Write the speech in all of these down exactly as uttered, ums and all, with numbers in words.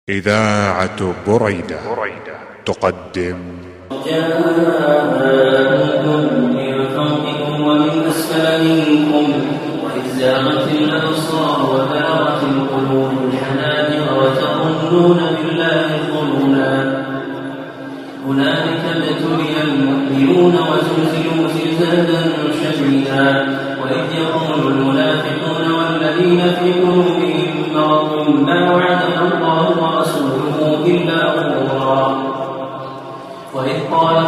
إذاعة بريدة تقدم جاءكم من فوقكم ومن أسفل منكم وإذ زاغت الأبصار وبلغت القلوب الحناجر وتظنون بالله الظنونا هنالك ابتلي المؤمنون وزلزلوا زلزالا شديدا وإذ يقول المنافقون والذين في قلوبهم مرض ما وعدنا الله ورسوله إلا غرورا وإذ قالت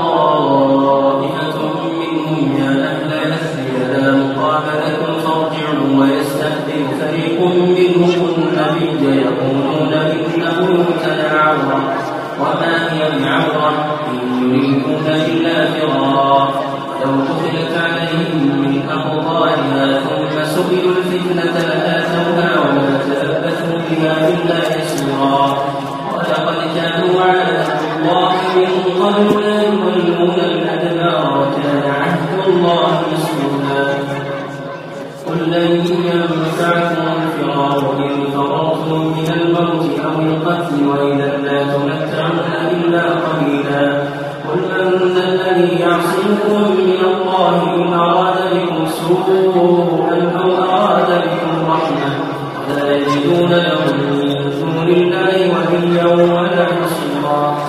طائفة منهم يا أهل يثرب لا مقام لكم فارجعوا ويستأذن فريق منهم النبي يقولون إن بيوتنا عورة وما هي بعورة إن يريدون إلا فرارا ولو دخلت عليهم من أقطارها ثم سئلوا الفتنة لآتوها وما تلبثوا بها إلا يسيرا ولقد كانوا عاهدوا الله من قبل لا يولون الأدبار وكان عهد الله مسؤولا قل لن ينفعكم الفرار إن فررتم من الموت أو القتل وإذا لا تمتعون إلا قليلا قل من ذا الذي يعصمكم من الله إن أراد بكم سوءا أو أراد بكم رحمة ولا يجدون لهم من دون الله وليا ولا نصيرا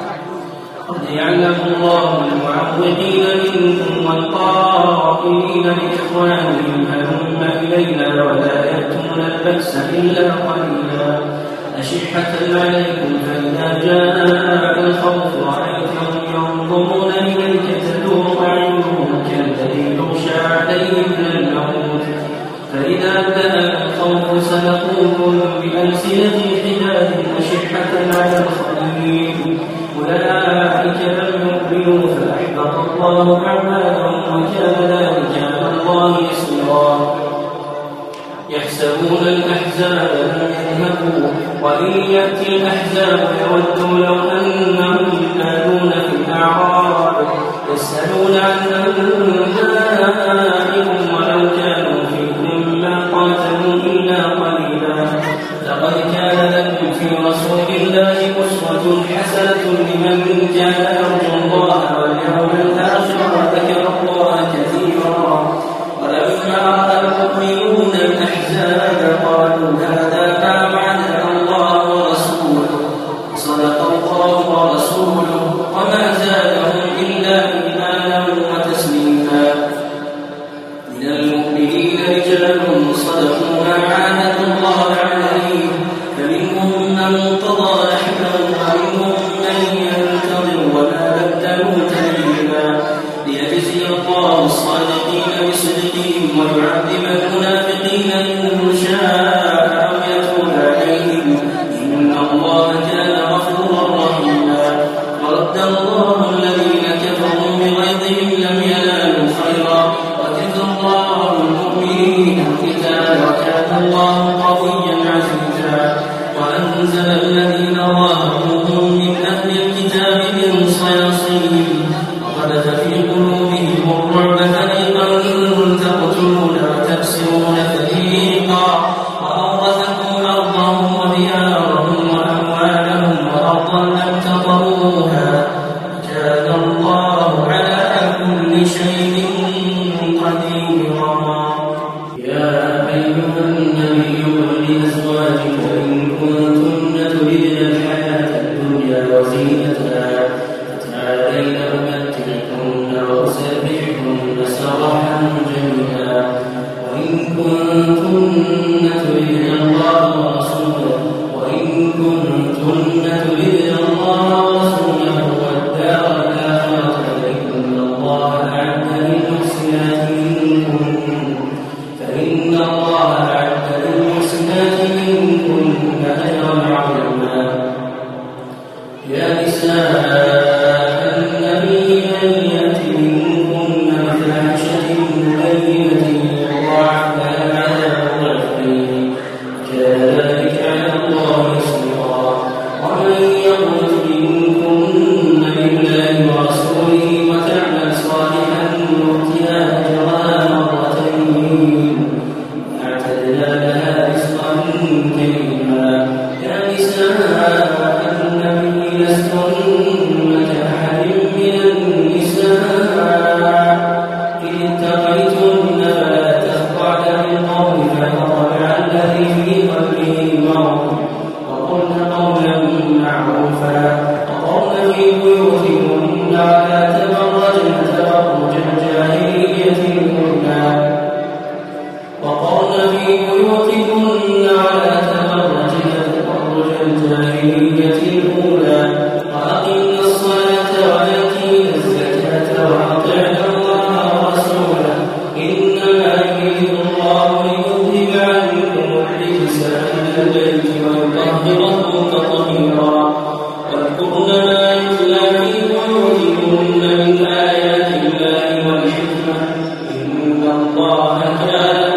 قد يعلم الله المعوقين منكم والقائلين لإخوانهم هلم إلينا ولا يأتون البأس إلا قليلا أشحة عليكم فإذا جاء الخوف رأيتهم ينظرون إليك تدور أعينهم كالذي يغشى عليه من الموت فإذا بدأ الخوف سلقوكم بألسنة حداد أشحة على الخير أولئك لم يؤمنوا فأحبط الله أعمالهم وكان ذلك على الله يسيرا يحسبون الأحزاب لم يذهبوا وإن يأتي الأحزاب يودوا لو أنهم كانون في الأعراب يسألون عن أنبائهم ولو كانوا فيكم ما قاتلوا إلا قليلا لقد كان لكم في رسول الله أسوة حسنة لمن كان يرجو الله واليوم الآخر وذكر الله كثيرا ولما رأى المؤمنون الأحزاب قالوا هذا ما وعدنا الله ورسوله صدق الله ورسوله وما زادهم إلا إيمانا وتسليما من المؤمنين رجال صدقوا ما عاهدوا الله عليه فمنهم من قضى نحبه ومنهم من ينتظر وما بدلوا تبديلا ليجزي الله الصادقين بصدقهم ويعذب المنافقين إن شاء أو يتوب عليهم إن الله كان غفورا رحيما ورد الله الذين كفروا بغيظهم لم ينالوا خيرا وكفى الله المؤمنين القتال وكان الله قويا عزيزا وأنزل الذين ظاهروهم من أهل الكتاب من صياصيهم وقذف في قلوبهم الرعب فريقا تقتلون وتأسرون فريقا وأورثكم أرضهم وديارهم وأموالهم وأرضا لم تطروها كان الله على كل شيء قديرا يا أيها النبي قل لأزواجك إن كنتن تردن الحياة الدنيا وزينتها فتعالين أمتعكن وأسرحكن سراحا جميلا وإن كنتن تردن الله ورسوله وإن كنتن تردن الله ورسوله والدار الآخرة فإن الله أعد للمحسنات منكن فإن الله أعد للمحسنات منكن أجرا عظيما يا نساء النبي من يأت منكن بفاحشة مبينة يضاعف لها العذاب ضعفين كان ذلك على الله يسيرا ومن يقنت منكن لله ورسوله وتعمل صالحا نؤتها أجرها مرتين وأعتدنا لها رزقا كريما يا نساء ويطهرن تطهيرا واذكرن ما يتلى في بيوتكن من آيات الله والحكمة إن الله كان